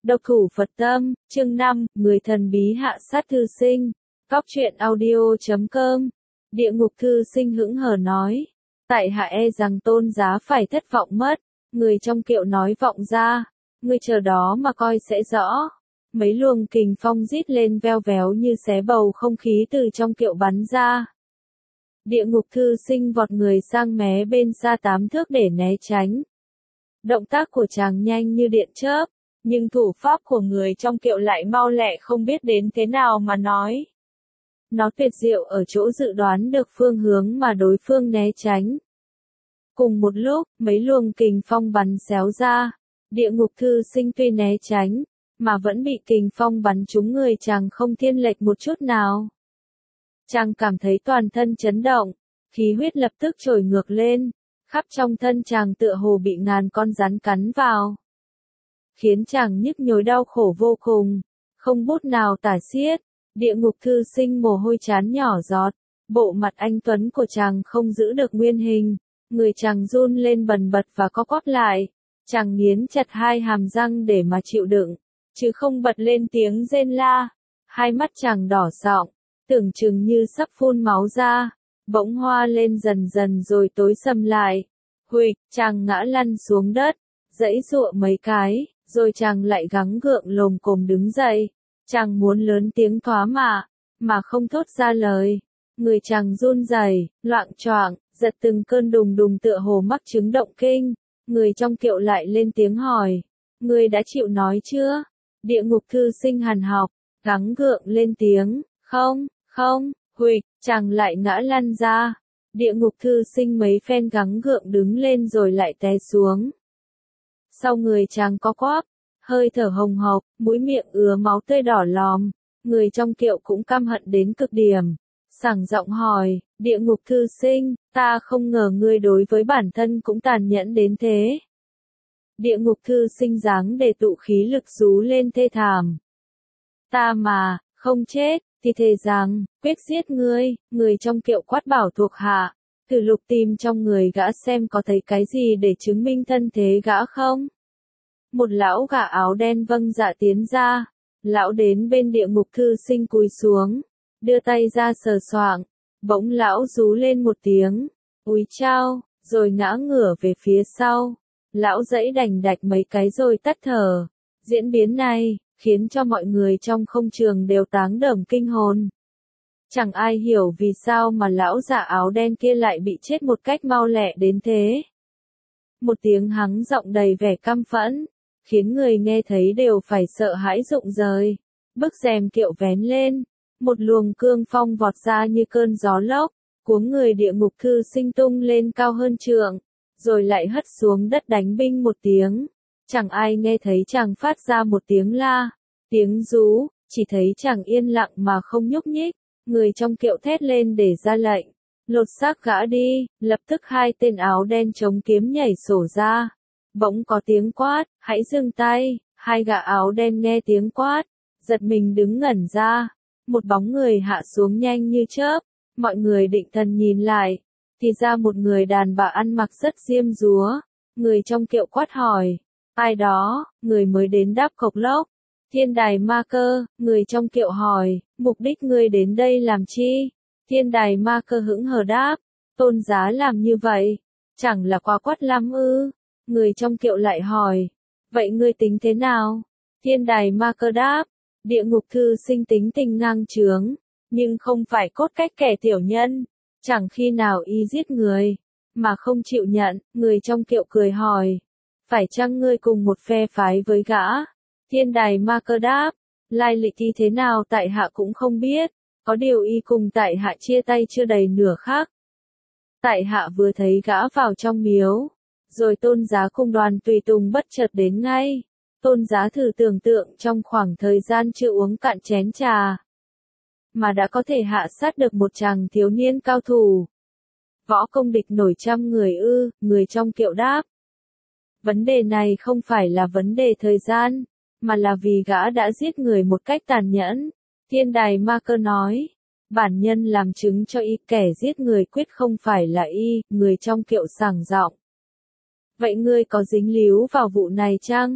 Độc thủ Phật tâm, chương 5, người thần bí hạ sát thư sinh. Cóc truyện audio.com. Địa ngục thư sinh hững hờ nói. Tại hạ e rằng tôn giá phải thất vọng mất. Người trong kiệu nói vọng ra. Ngươi chờ đó mà coi sẽ rõ. Mấy luồng kình phong rít lên veo véo như xé bầu không khí từ trong kiệu bắn ra. Địa ngục thư sinh vọt người sang mé bên xa 8 thước để né tránh. Động tác của chàng nhanh như điện chớp, nhưng thủ pháp của người trong kiệu lại mau lẹ không biết đến thế nào mà nói. Nó tuyệt diệu ở chỗ dự đoán được phương hướng mà đối phương né tránh. Cùng một lúc, mấy luồng kình phong bắn xéo ra. Địa ngục thư sinh tuy né tránh, mà vẫn bị kình phong bắn trúng người chàng không thiên lệch một chút nào. Chàng cảm thấy toàn thân chấn động, khí huyết lập tức trồi ngược lên, khắp trong thân chàng tựa hồ bị ngàn con rắn cắn vào. Khiến chàng nhức nhối đau khổ vô cùng, không bút nào tả xiết. Địa ngục thư sinh mồ hôi chán nhỏ giọt, bộ mặt anh tuấn của chàng không giữ được nguyên hình, người chàng run lên bần bật và co quắp lại. Chàng nghiến chặt hai hàm răng để mà chịu đựng, chứ không bật lên tiếng rên la. Hai mắt chàng đỏ sọng, tưởng chừng như sắp phun máu ra, bỗng hoa lên dần dần rồi tối sầm lại. Huỵch, chàng ngã lăn xuống đất, giãy giụa mấy cái, rồi chàng lại gắng gượng lồm cồm đứng dậy. Chàng muốn lớn tiếng thoá mà không thốt ra lời. Người chàng run rẩy, loạng choạng, giật từng cơn đùng đùng tựa hồ mắc chứng động kinh. Người trong kiệu lại lên tiếng hỏi, ngươi đã chịu nói chưa? Địa ngục thư sinh hằn học, gắng gượng lên tiếng, không, huỵch, chàng lại ngã lăn ra. Địa ngục thư sinh mấy phen gắng gượng đứng lên rồi lại té xuống. Sau người chàng có quắp, hơi thở hồng hộc, mũi miệng ứa máu tươi đỏ lòm. Người trong kiệu cũng căm hận đến cực điểm, sảng giọng hỏi, địa ngục thư sinh, ta không ngờ ngươi đối với bản thân cũng tàn nhẫn đến thế. Địa ngục thư sinh dáng để tụ khí lực rú lên thê thảm. Ta mà, không chết, thì thề rằng, quyết giết ngươi. Người trong kiệu quát bảo thuộc hạ, thử lục tìm trong người gã xem có thấy cái gì để chứng minh thân thế gã không. Một lão gã áo đen vâng dạ tiến ra. Lão đến bên địa ngục thư sinh cúi xuống, đưa tay ra sờ soạng, bỗng lão rú lên một tiếng, úi chao, rồi ngã ngửa về phía sau. Lão giãy đành đạch mấy cái rồi tắt thở. Diễn biến này, khiến cho mọi người trong không trường đều táng đờm kinh hồn. Chẳng ai hiểu vì sao mà lão già áo đen kia lại bị chết một cách mau lẹ đến thế. Một tiếng hắng giọng đầy vẻ căm phẫn, khiến người nghe thấy đều phải sợ hãi rụng rời. Bức rèm kiệu vén lên, một luồng cương phong vọt ra như cơn gió lốc, cuống người địa ngục thư sinh tung lên cao hơn trượng, rồi lại hất xuống đất đánh binh một tiếng. Chẳng ai nghe thấy chàng phát ra một tiếng la, tiếng rú, chỉ thấy chàng yên lặng mà không nhúc nhích. Người trong kiệu thét lên để ra lệnh, lột xác gã đi. Lập tức hai tên áo đen chống kiếm nhảy sổ ra. Bỗng có tiếng quát, hãy dừng tay. Hai gã áo đen nghe tiếng quát, giật mình đứng ngẩn ra. Một bóng người hạ xuống nhanh như chớp. Mọi người định thần nhìn lại, thì ra một người đàn bà ăn mặc rất diêm dúa. Người trong kiệu quát hỏi, ai đó? Người mới đến đáp cộc lốc, Thiên đài ma cơ. Người trong kiệu hỏi, mục đích ngươi đến đây làm chi? Thiên đài ma cơ hững hờ đáp, tôn giá làm như vậy, chẳng là quá quát lắm ư? Người trong kiệu lại hỏi, vậy ngươi tính thế nào? Thiên đài ma cơ đáp, địa ngục thư sinh tính tình ngang chướng, nhưng không phải cốt cách kẻ tiểu nhân, chẳng khi nào y giết người, mà không chịu nhận. Người trong kiệu cười hỏi, phải chăng ngươi cùng một phe phái với gã? Thiên đài ma cơ đáp, lai lịch y thế nào tại hạ cũng không biết, có điều y cùng tại hạ chia tay chưa đầy nửa khắc. Tại hạ vừa thấy gã vào trong miếu, rồi tôn giá cùng đoàn tùy tùng bất chợt đến ngay. Tôn giá thử tưởng tượng trong khoảng thời gian chưa uống cạn chén trà, mà đã có thể hạ sát được một chàng thiếu niên cao thủ. Võ công địch nổi trăm người ư? Người trong kiệu đáp, vấn đề này không phải là vấn đề thời gian, mà là vì gã đã giết người một cách tàn nhẫn. Thiên đài ma cơ nói, bản nhân làm chứng cho y kẻ giết người quyết không phải là y. Người trong kiệu sảng giọng, vậy ngươi có dính líu vào vụ này chăng?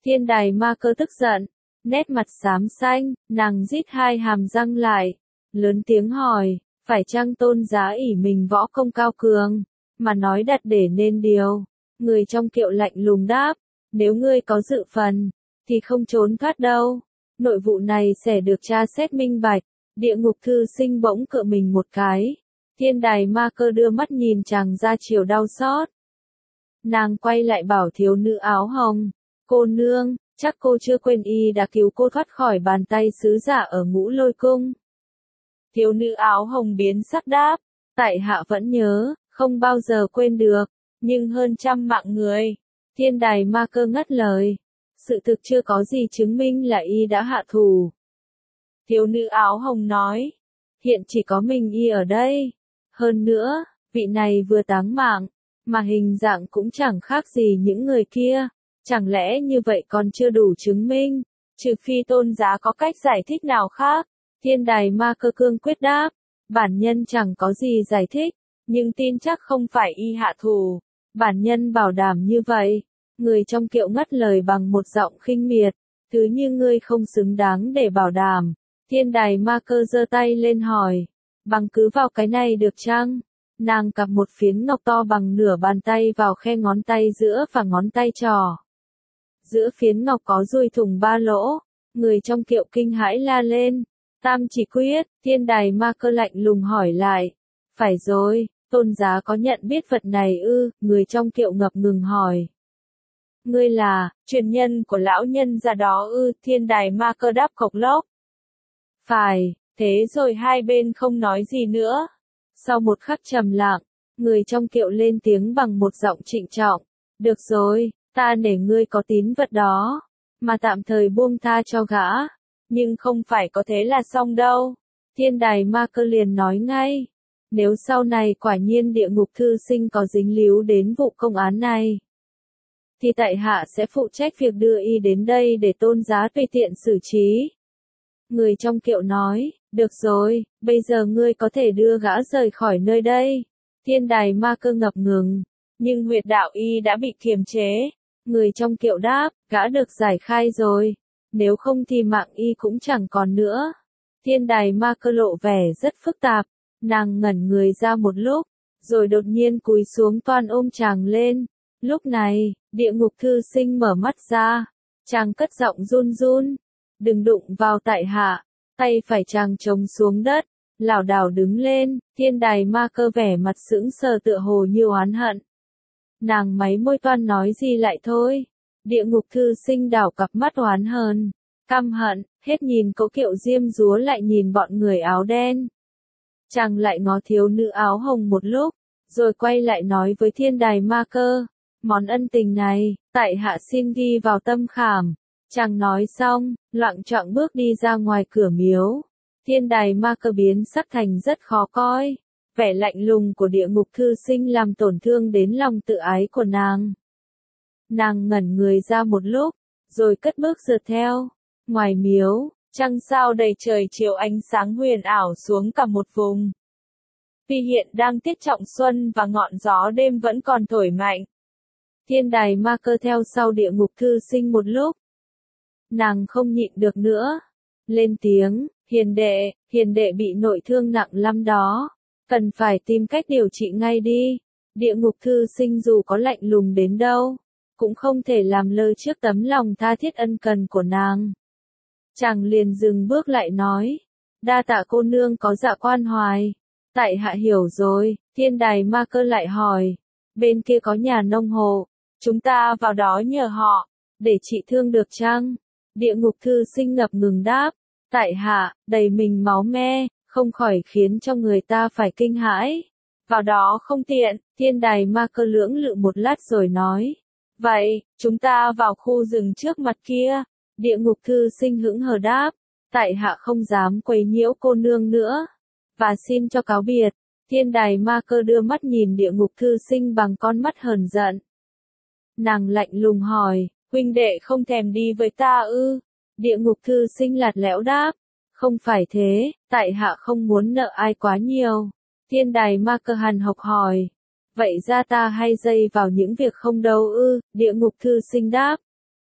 Thiên đài ma cơ tức giận, nét mặt xám xanh, nàng rít hai hàm răng lại, lớn tiếng hỏi, phải chăng tôn giá ỷ mình võ công cao cường, mà nói đặt để nên điều. Người trong kiệu lạnh lùng đáp, nếu ngươi có dự phần, thì không trốn thoát đâu. Nội vụ này sẽ được tra xét minh bạch. Địa ngục thư sinh bỗng cựa mình một cái. Thiên đài ma cơ đưa mắt nhìn chàng ra chiều đau xót. Nàng quay lại bảo thiếu nữ áo hồng, cô nương, chắc cô chưa quên y đã cứu cô thoát khỏi bàn tay sứ giả ở Ngũ Lôi Cung. Thiếu nữ áo hồng biến sắc đáp, tại hạ vẫn nhớ, không bao giờ quên được, nhưng hơn 100 mạng người. Thiên đài ma cơ ngắt lời, sự thực chưa có gì chứng minh là y đã hạ thủ. Thiếu nữ áo hồng nói, hiện chỉ có mình y ở đây. Hơn nữa, vị này vừa táng mạng, mà hình dạng cũng chẳng khác gì những người kia. Chẳng lẽ như vậy còn chưa đủ chứng minh, trừ phi tôn giá có cách giải thích nào khác. Thiên đài ma cơ cương quyết đáp, bản nhân chẳng có gì giải thích, nhưng tin chắc không phải y hạ thủ. Bản nhân bảo đảm như vậy. Người trong kiệu ngắt lời bằng một giọng khinh miệt, thứ như ngươi không xứng đáng để bảo đảm. Thiên đài ma cơ giơ tay lên hỏi, bằng cứ vào cái này được chăng? Nàng cặp một phiến ngọc to bằng nửa bàn tay vào khe ngón tay giữa và ngón tay trỏ. Giữa phiến ngọc có dùi thủng 3 lỗ, người trong kiệu kinh hãi la lên, tam chỉ quyết. Thiên đài ma cơ lạnh lùng hỏi lại, phải rồi, tôn giá có nhận biết vật này ư? Người trong kiệu ngập ngừng hỏi. Ngươi là, truyền nhân của lão nhân gia đó ư? Thiên đài ma cơ đáp cộc lốc. Phải, thế rồi hai bên không nói gì nữa. Sau một khắc trầm lặng, người trong kiệu lên tiếng bằng một giọng trịnh trọng. Được rồi, ta nể ngươi có tín vật đó, mà tạm thời buông tha cho gã. Nhưng không phải có thế là xong đâu. Thiên đài ma cơ liền nói ngay. Nếu sau này quả nhiên địa ngục thư sinh có dính líu đến vụ công án này, thì tại hạ sẽ phụ trách việc đưa y đến đây để tôn giá tùy tiện xử trí. Người trong kiệu nói, được rồi, bây giờ ngươi có thể đưa gã rời khỏi nơi đây. Thiên đài ma cơ ngập ngừng, nhưng huyệt đạo y đã bị kiềm chế. Người trong kiệu đáp, gã được giải khai rồi, nếu không thì mạng y cũng chẳng còn nữa. Thiên đài ma cơ lộ vẻ rất phức tạp, nàng ngẩn người ra một lúc, rồi đột nhiên cúi xuống toan ôm chàng lên. Lúc này, địa ngục thư sinh mở mắt ra, chàng cất giọng run run, đừng đụng vào tại hạ. Tay phải chàng trống xuống đất, lảo đảo đứng lên. Thiên đài ma cơ vẻ mặt sững sờ tựa hồ như oán hận. Nàng máy môi toan nói gì lại thôi. Địa ngục thư sinh đảo cặp mắt oán hờn, căm hận, hết nhìn cỗ kiệu diêm dúa lại nhìn bọn người áo đen. Chàng lại ngó thiếu nữ áo hồng một lúc, rồi quay lại nói với thiên đài ma cơ, món ân tình này, tại hạ xin ghi vào tâm khảm. Chàng nói xong, loạng choạng bước đi ra ngoài cửa miếu. Thiên đài ma cơ biến sắc thành rất khó coi. Vẻ lạnh lùng của địa ngục thư sinh làm tổn thương đến lòng tự ái của nàng. Nàng ngẩn người ra một lúc, rồi cất bước rượt theo. Ngoài miếu, trăng sao đầy trời chiếu ánh sáng huyền ảo xuống cả một vùng. Vì hiện đang tiết trọng xuân và ngọn gió đêm vẫn còn thổi mạnh. Thiên đài ma cơ theo sau địa ngục thư sinh một lúc. Nàng không nhịn được nữa. Lên tiếng, hiền đệ bị nội thương nặng lắm đó. Cần phải tìm cách điều trị ngay đi. Địa ngục thư sinh dù có lạnh lùng đến đâu, cũng không thể làm lơ trước tấm lòng tha thiết ân cần của nàng. Chàng liền dừng bước lại nói, đa tạ cô nương có dạ quan hoài. Tại hạ hiểu rồi. Thiên đài ma cơ lại hỏi, bên kia có nhà nông hộ, chúng ta vào đó nhờ họ, để trị thương được chăng? Địa ngục thư sinh ngập ngừng đáp, tại hạ, đầy mình máu me, không khỏi khiến cho người ta phải kinh hãi. Vào đó không tiện. Thiên đài ma cơ lưỡng lự một lát rồi nói, vậy, chúng ta vào khu rừng trước mặt kia. Địa ngục thư sinh hững hờ đáp, tại hạ không dám quấy nhiễu cô nương nữa, và xin cho cáo biệt. Thiên đài ma cơ đưa mắt nhìn địa ngục thư sinh bằng con mắt hờn giận. Nàng lạnh lùng hỏi, huynh đệ không thèm đi với ta ư? Địa ngục thư sinh lạt lẽo đáp, không phải thế, tại hạ không muốn nợ ai quá nhiều. Thiên đài ma cơ hằn học hỏi, vậy ra ta hay dây vào những việc không đâu ư? Địa ngục thư sinh đáp,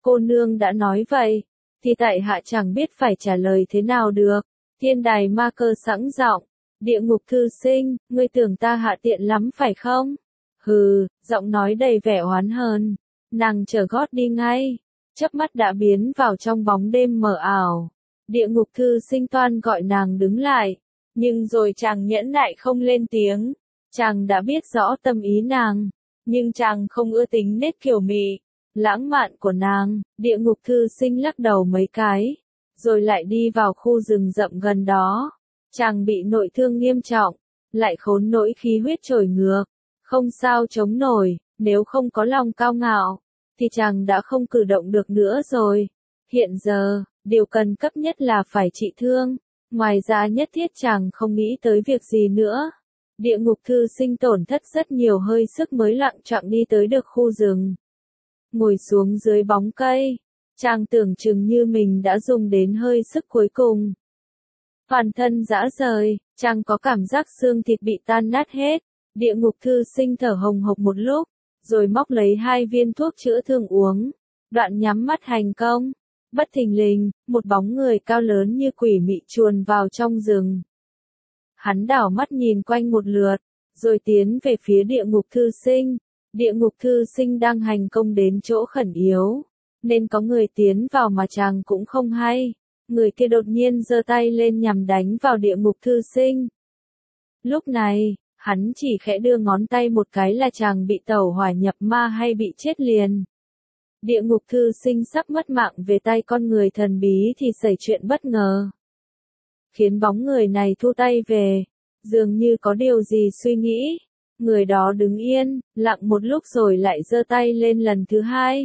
cô nương đã nói vậy, thì tại hạ chẳng biết phải trả lời thế nào được. Thiên đài ma cơ sẵn giọng, địa ngục thư sinh, ngươi tưởng ta hạ tiện lắm phải không? Hừ, giọng nói đầy vẻ oán hờn. Nàng trở gót đi ngay, chớp mắt đã biến vào trong bóng đêm mờ ảo. Địa ngục thư sinh toan gọi nàng đứng lại, nhưng rồi chàng nhẫn nại không lên tiếng. Chàng đã biết rõ tâm ý nàng, nhưng chàng không ưa tính nết kiểu mị, lãng mạn của nàng. Địa ngục thư sinh lắc đầu mấy cái, rồi lại đi vào khu rừng rậm gần đó. Chàng bị nội thương nghiêm trọng, lại khốn nỗi khí huyết trồi ngược, không sao chống nổi, nếu không có lòng cao ngạo, thì chàng đã không cử động được nữa rồi. Hiện giờ, điều cần cấp nhất là phải trị thương, ngoài ra nhất thiết chàng không nghĩ tới việc gì nữa. Địa ngục thư sinh tổn thất rất nhiều hơi sức mới lặng choạng đi tới được khu rừng. Ngồi xuống dưới bóng cây, chàng tưởng chừng như mình đã dùng đến hơi sức cuối cùng. Toàn thân rã rời, chàng có cảm giác xương thịt bị tan nát hết. Địa ngục thư sinh thở hồng hộc một lúc, rồi móc lấy 2 viên thuốc chữa thương uống, đoạn nhắm mắt hành công. Bất thình lình, một bóng người cao lớn như quỷ mị chuồn vào trong rừng. Hắn đảo mắt nhìn quanh một lượt, rồi tiến về phía địa ngục thư sinh. Địa ngục thư sinh đang hành công đến chỗ khẩn yếu, nên có người tiến vào mà chàng cũng không hay. Người kia đột nhiên giơ tay lên nhằm đánh vào địa ngục thư sinh. Lúc này, hắn chỉ khẽ đưa ngón tay một cái là chàng bị tẩu hỏa nhập ma hay bị chết liền. Địa ngục thư sinh sắp mất mạng về tay con người thần bí thì xảy chuyện bất ngờ, khiến bóng người này thu tay về, dường như có điều gì suy nghĩ. Người đó đứng yên, lặng một lúc rồi lại giơ tay lên lần thứ 2.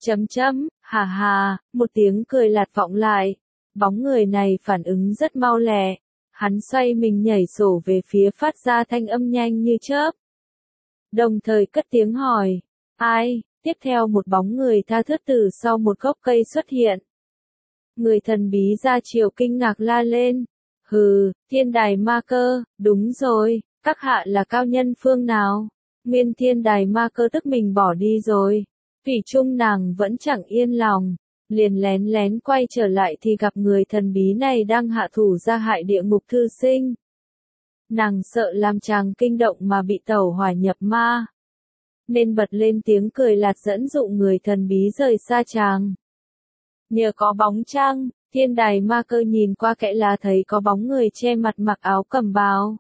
Hà hà, một tiếng cười lạt vọng lại. Bóng người này phản ứng rất mau lẹ. Hắn xoay mình nhảy sổ về phía phát ra thanh âm nhanh như chớp. Đồng thời cất tiếng hỏi, ai? Tiếp theo một bóng người tha thướt từ sau một gốc cây xuất hiện. Người thần bí ra chiều kinh ngạc la lên. Hừ, thiên đài ma cơ, đúng rồi, các hạ là cao nhân phương nào? Nguyên thiên đài ma cơ tức mình bỏ đi rồi. Thủy chung nàng vẫn chẳng yên lòng, liền lén lén quay trở lại thì gặp người thần bí này đang hạ thủ ra hại địa ngục thư sinh. Nàng sợ làm chàng kinh động mà bị tẩu hỏa nhập ma, nên bật lên tiếng cười lạt dẫn dụ người thần bí rời xa chàng. Nhờ có bóng trăng, thiên đài ma cơ nhìn qua kẽ lá thấy có bóng người che mặt mặc áo cẩm bào.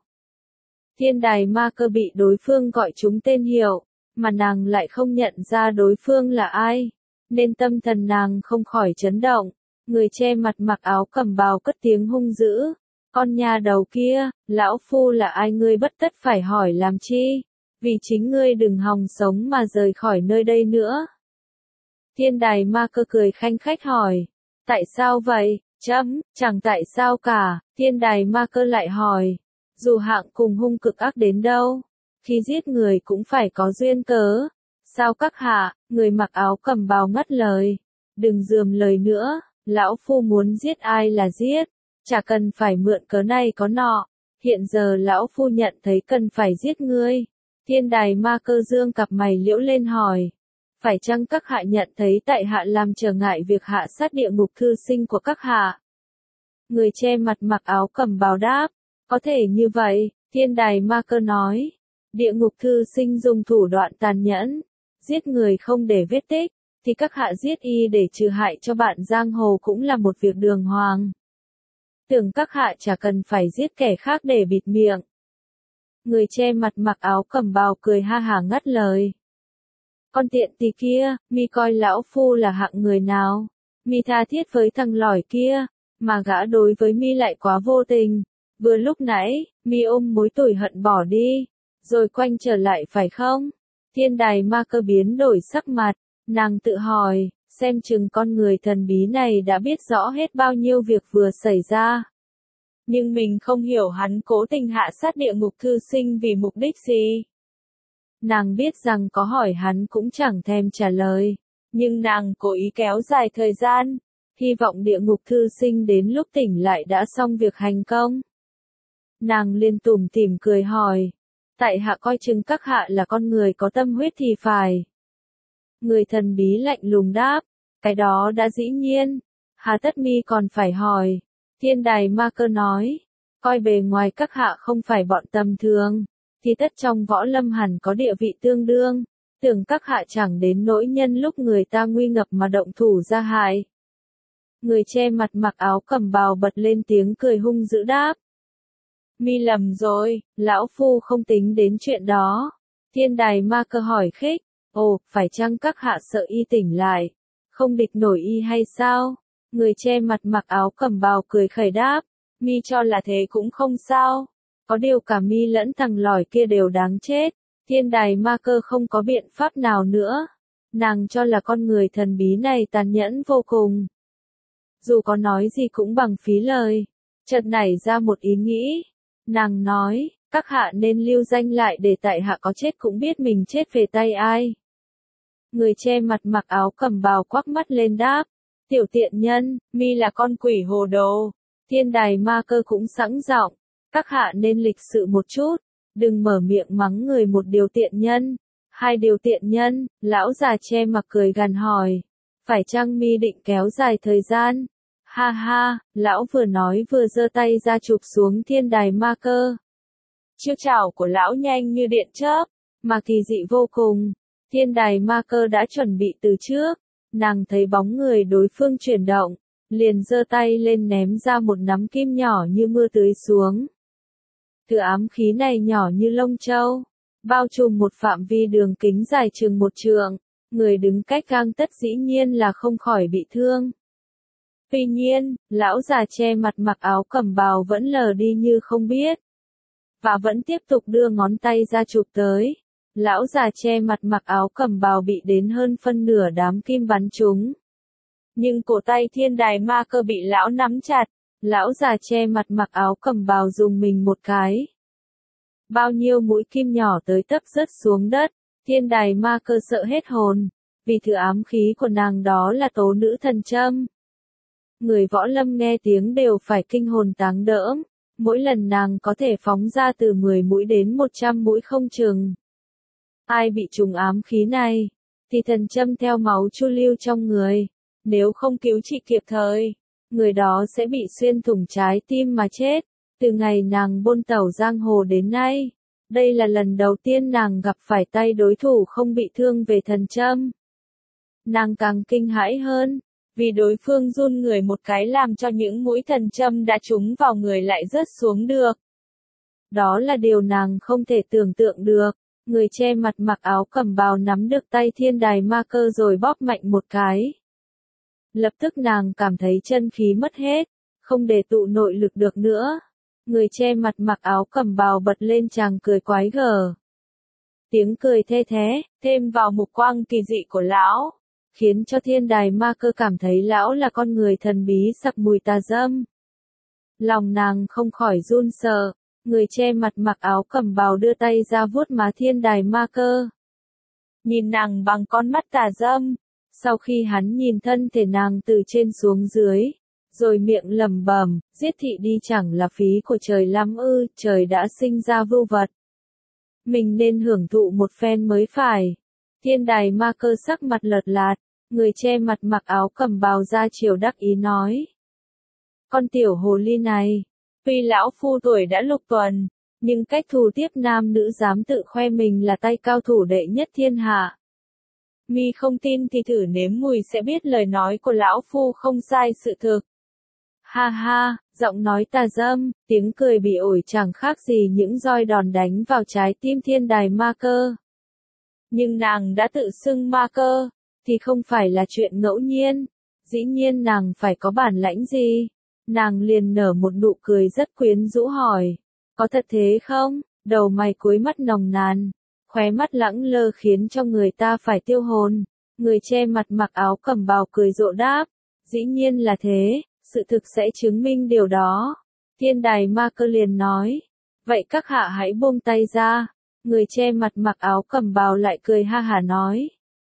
Thiên đài ma cơ bị đối phương gọi chúng tên hiệu, mà nàng lại không nhận ra đối phương là ai, nên tâm thần nàng không khỏi chấn động. Người che mặt mặc áo cẩm bào cất tiếng hung dữ, con nhà đầu kia, lão phu là ai ngươi bất tất phải hỏi làm chi, vì chính ngươi đừng hòng sống mà rời khỏi nơi đây nữa. Thiên đài ma cơ cười khanh khách hỏi, tại sao vậy? Chẳng tại sao cả. Thiên đài ma cơ lại hỏi, dù hạng cùng hung cực ác đến đâu, khi giết người cũng phải có duyên cớ. Sao các hạ? Người mặc áo cẩm bào ngắt lời, đừng rườm lời nữa, lão phu muốn giết ai là giết, chả cần phải mượn cớ này có nọ. Hiện giờ lão phu nhận thấy cần phải giết ngươi. Thiên đài ma cơ dương cặp mày liễu lên hỏi, phải chăng các hạ nhận thấy tại hạ làm trở ngại việc hạ sát địa ngục thư sinh của các hạ? Người che mặt mặc áo cẩm bào đáp, có thể như vậy. Thiên đài ma cơ nói, địa ngục thư sinh dùng thủ đoạn tàn nhẫn, giết người không để vết tích, thì các hạ giết y để trừ hại cho bạn giang hồ cũng là một việc đường hoàng. Tưởng các hạ chả cần phải giết kẻ khác để bịt miệng. Người che mặt mặc áo cẩm bào cười ha hả ngắt lời. Con tiện tỳ kia, mi coi lão phu là hạng người nào? Mi tha thiết với thằng lỏi kia, mà gã đối với mi lại quá vô tình. Vừa lúc nãy, mi ôm mối tủi hận bỏ đi, rồi quanh trở lại phải không? Thiên đài ma cơ biến đổi sắc mặt, nàng tự hỏi, xem chừng con người thần bí này đã biết rõ hết bao nhiêu việc vừa xảy ra. Nhưng mình không hiểu hắn cố tình hạ sát địa ngục thư sinh vì mục đích gì. Nàng biết rằng có hỏi hắn cũng chẳng thèm trả lời, nhưng nàng cố ý kéo dài thời gian, hy vọng địa ngục thư sinh đến lúc tỉnh lại đã xong việc hành công. Nàng liên tủm tỉm cười hỏi, tại hạ coi chừng các hạ là con người có tâm huyết thì phải. Người thần bí lạnh lùng đáp, Cái đó đã dĩ nhiên. Hà tất mi còn phải hỏi. Thiên đài ma cơ nói. Coi bề ngoài các hạ không phải bọn tầm thường, thì tất trong võ lâm hẳn có địa vị tương đương. Tưởng các hạ chẳng đến nỗi nhân lúc người ta nguy ngập mà động thủ ra hại. Người che mặt mặc áo cẩm bào bật lên tiếng cười hung dữ đáp. Mi lầm rồi, lão phu không tính đến chuyện đó. Thiên đài ma cơ hỏi khích. Ồ, phải chăng các hạ sợ y tỉnh lại? Không địch nổi y hay sao? Người che mặt mặc áo cẩm bào cười khẩy đáp. Mi cho là thế cũng không sao. Có điều cả mi lẫn thằng lỏi kia đều đáng chết. Thiên đài ma cơ không có biện pháp nào nữa. Nàng cho là con người thần bí này tàn nhẫn vô cùng. Dù có nói gì cũng bằng phí lời. Chợt nảy ra một ý nghĩ. Nàng nói, các hạ nên lưu danh lại để tại hạ có chết cũng biết mình chết về tay ai. Người che mặt mặc áo cẩm bào quắc mắt lên đáp. Tiểu tiện nhân, mi là con quỷ hồ đồ. Thiên đài ma cơ cũng sẵn giọng. Các hạ nên lịch sự một chút. Đừng mở miệng mắng người một điều tiện nhân. Hai điều tiện nhân, lão già che mặt cười gằn hỏi. Phải chăng mi định kéo dài thời gian? Ha ha, lão vừa nói vừa giơ tay ra chụp xuống thiên đài ma cơ. Chiêu chảo của lão nhanh như điện chớp, mà kỳ dị vô cùng. Thiên đài ma cơ đã chuẩn bị từ trước. Nàng thấy bóng người đối phương chuyển động, liền giơ tay lên ném ra một nắm kim nhỏ như mưa tưới xuống. Thứ ám khí này nhỏ như lông châu, bao trùm một phạm vi đường kính dài chừng 1 trượng, người đứng cách gang tất dĩ nhiên là không khỏi bị thương. Tuy nhiên, lão già che mặt mặc áo cẩm bào vẫn lờ đi như không biết, và vẫn tiếp tục đưa ngón tay ra chụp tới. Lão già che mặt mặc áo cẩm bào bị đến hơn phân nửa đám kim bắn trúng. Nhưng cổ tay thiên đài ma cơ bị lão nắm chặt, lão già che mặt mặc áo cẩm bào dùng mình một cái. Bao nhiêu mũi kim nhỏ tới tấp rớt xuống đất, thiên đài ma cơ sợ hết hồn, vì thứ ám khí của nàng đó là tố nữ thần châm. Người võ lâm nghe tiếng đều phải kinh hồn táng đỡm, mỗi lần nàng có thể phóng ra từ 10 mũi đến 100 mũi không chừng. Ai bị trùng ám khí này, thì thần châm theo máu chu lưu trong người, nếu không cứu trị kịp thời, người đó sẽ bị xuyên thủng trái tim mà chết. Từ ngày nàng buôn tẩu giang hồ đến nay, đây là lần đầu tiên nàng gặp phải tay đối thủ không bị thương về thần châm. Nàng càng kinh hãi hơn, vì đối phương run người một cái làm cho những mũi thần châm đã trúng vào người lại rớt xuống được. Đó là điều nàng không thể tưởng tượng được. Người che mặt mặc áo cẩm bào nắm được tay thiên đài ma cơ rồi bóp mạnh một cái. Lập tức nàng cảm thấy chân khí mất hết, không để tụ nội lực được nữa. Người che mặt mặc áo cẩm bào bật lên chàng cười quái gở. Tiếng cười the thé, thêm vào mục quang kỳ dị của lão, khiến cho thiên đài ma cơ cảm thấy lão là con người thần bí sặc mùi tà dâm. Lòng nàng không khỏi run sợ. Người che mặt mặc áo cẩm bào đưa tay ra vuốt má thiên đài ma cơ. Nhìn nàng bằng con mắt tà dâm. Sau khi hắn nhìn thân thể nàng từ trên xuống dưới, rồi miệng lẩm bẩm, giết thị đi chẳng là phí của trời lắm ư, trời đã sinh ra vưu vật. Mình nên hưởng thụ một phen mới phải. Thiên đài ma cơ sắc mặt lợt lạt, người che mặt mặc áo cẩm bào ra chiều đắc ý nói. Con tiểu hồ ly này. Tuy lão phu tuổi đã lục tuần, nhưng cách thù tiếp nam nữ dám tự khoe mình là tay cao thủ đệ nhất thiên hạ. Mi không tin thì thử nếm mùi sẽ biết lời nói của lão phu không sai sự thực. Ha ha, giọng nói tà dâm, tiếng cười bị ổi chẳng khác gì những roi đòn đánh vào trái tim thiên đài ma cơ. Nhưng nàng đã tự xưng ma cơ, thì không phải là chuyện ngẫu nhiên. Dĩ nhiên nàng phải có bản lãnh gì. Nàng liền nở một nụ cười rất quyến rũ hỏi. Có thật thế không? Đầu mày cuối mắt nồng nàn. Khóe mắt lẳng lơ khiến cho người ta phải tiêu hồn. Người che mặt mặc áo cẩm bào cười rộ đáp. Dĩ nhiên là thế, sự thực sẽ chứng minh điều đó. Thiên đài ma cơ liền nói. Vậy các hạ hãy buông tay ra. Người che mặt mặc áo cẩm bào lại cười ha hả nói.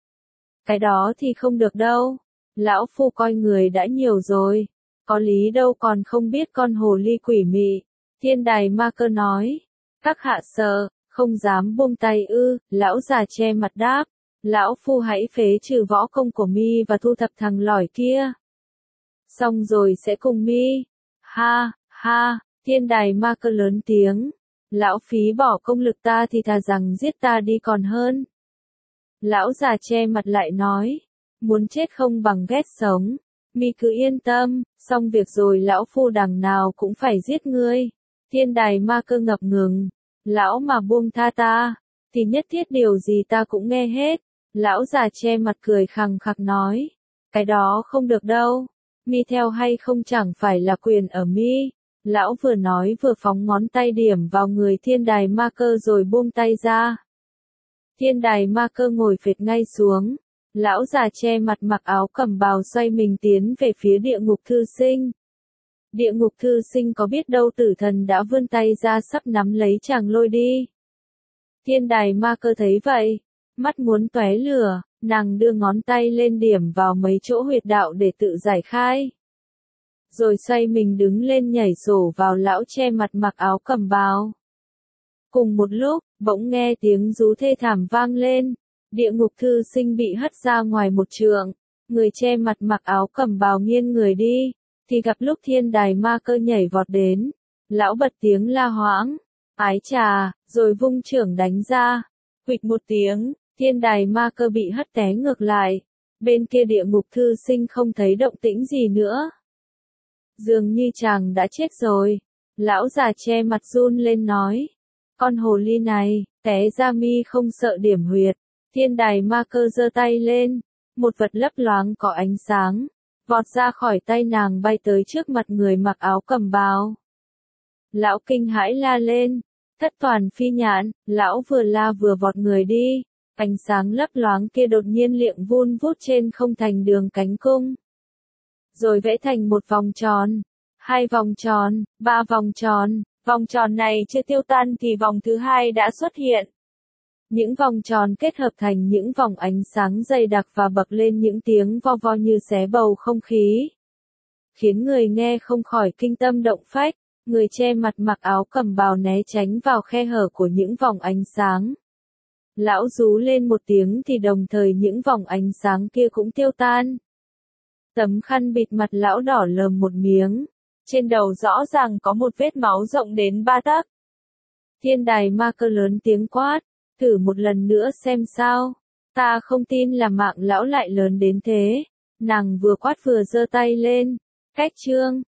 Cái đó thì không được đâu. Lão phu coi người đã nhiều rồi. Có lý đâu còn không biết con hồ ly quỷ mị. Thiên đài ma cơ nói. Các hạ sợ, không dám buông tay ư, lão già che mặt đáp. Lão phu hãy phế trừ võ công của mi và thu thập thằng lỏi kia. Xong rồi sẽ cùng mi. Ha, ha, thiên đài ma cơ lớn tiếng. Lão phí bỏ công lực ta thì thà rằng giết ta đi còn hơn. Lão già che mặt lại nói. Muốn chết không bằng ghét sống. Mi cứ yên tâm, xong việc rồi lão phu đằng nào cũng phải giết ngươi. Thiên đài ma cơ ngập ngừng. Lão mà buông tha ta, thì nhất thiết điều gì ta cũng nghe hết. Lão già che mặt cười khằng khặc nói. Cái đó không được đâu. Mi theo hay không chẳng phải là quyền ở mi. Lão vừa nói vừa phóng ngón tay điểm vào người thiên đài ma cơ rồi buông tay ra. Thiên đài ma cơ ngồi phệt ngay xuống. Lão già che mặt mặc áo cẩm bào xoay mình tiến về phía địa ngục thư sinh. Địa ngục thư sinh có biết đâu tử thần đã vươn tay ra sắp nắm lấy chàng lôi đi. Thiên đài ma cơ thấy vậy, mắt muốn tóe lửa, nàng đưa ngón tay lên điểm vào mấy chỗ huyệt đạo để tự giải khai. Rồi xoay mình đứng lên nhảy sổ vào lão che mặt mặc áo cẩm bào. Cùng một lúc, bỗng nghe tiếng rú thê thảm vang lên, địa ngục thư sinh bị hất ra ngoài một trượng, người che mặt mặc áo cẩm bào nghiêng người đi, thì gặp lúc thiên đài ma cơ nhảy vọt đến, lão bật tiếng la hoãng, ái chà, rồi vung chưởng đánh ra, huỵch một tiếng, thiên đài ma cơ bị hất té ngược lại, bên kia địa ngục thư sinh không thấy động tĩnh gì nữa. Dường như chàng đã chết rồi, lão già che mặt run lên nói, con hồ ly này, té ra mi không sợ điểm huyệt. Thiên đài ma cơ giơ tay lên, một vật lấp loáng có ánh sáng, vọt ra khỏi tay nàng bay tới trước mặt người mặc áo cẩm bào. Lão kinh hãi la lên, thất toàn phi nhãn, lão vừa la vừa vọt người đi, ánh sáng lấp loáng kia đột nhiên liệng vun vút trên không thành đường cánh cung. Rồi vẽ thành một vòng tròn, 2 vòng tròn, 3 vòng tròn này chưa tiêu tan thì vòng thứ 2 đã xuất hiện. Những vòng tròn kết hợp thành những vòng ánh sáng dày đặc và bật lên những tiếng vo vo như xé bầu không khí. Khiến người nghe không khỏi kinh tâm động phách, người che mặt mặc áo cẩm bào né tránh vào khe hở của những vòng ánh sáng. Lão rú lên một tiếng thì đồng thời những vòng ánh sáng kia cũng tiêu tan. Tấm khăn bịt mặt lão đỏ lờm một miếng, trên đầu rõ ràng có một vết máu rộng đến 3 tấc. Thiên đài ma cơ lớn tiếng quát. Thử một lần nữa xem sao. Ta không tin là mạng lão lại lớn đến thế. Nàng vừa quát vừa giơ tay lên. Cách chương.